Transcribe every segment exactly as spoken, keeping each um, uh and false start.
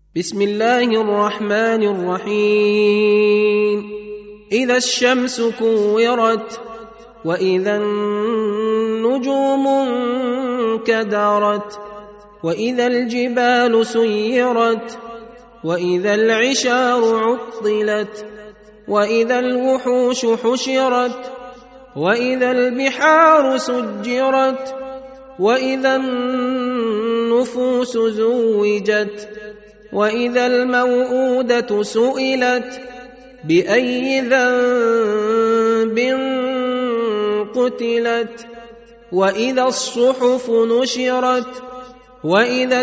بسم الله الرحمن الرحيم. إذا الشمس كورت وإذا النجوم انكدرت وإذا الجبال سيرت وإذا العشار عطلت وإذا الوحوش حشرت وإذا البحار سجرت وإذا النفوس زوجت وإذا الموءودة سئلت بأي ذنب قتلت وإذا الصحف نشرت وإذا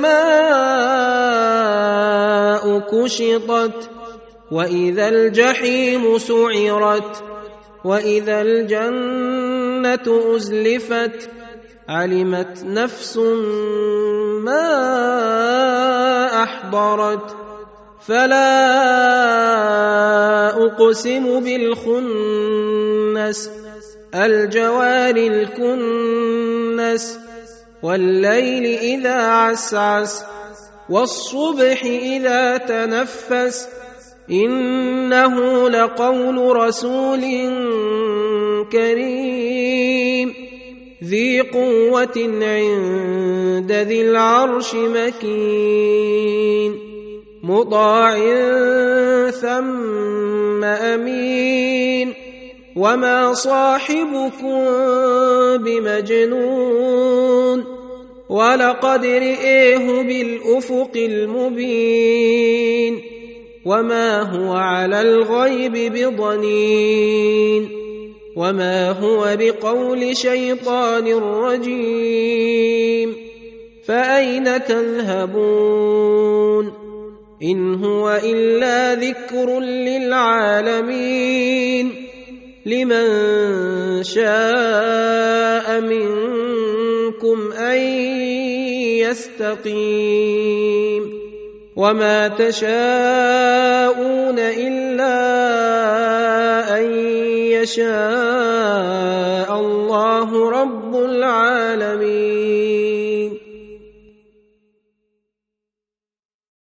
السماء كشطت وإذا الجحيم سعرت وإذا الجنة أزلفت علمت نفس ما أحضرت فلا أقسم بالخنس الجوار الكنس والليل إذا عسعس والصبح إذا تنفس إنه لقول رسول كريم ذي قوة عند ذي العرش مكين مطاع ثم أمين وما صاحبكم بمجنون ولقد رئيه بالأفق المبين وما هو على الغيب بضنين وما هو بقول شيطان رجيم فأين تذهبون إن هو إلا ذكر للعالمين لمن شاء منكم أن يستقيم وما تشاءون إلا أن يشاء الله رب العالمين.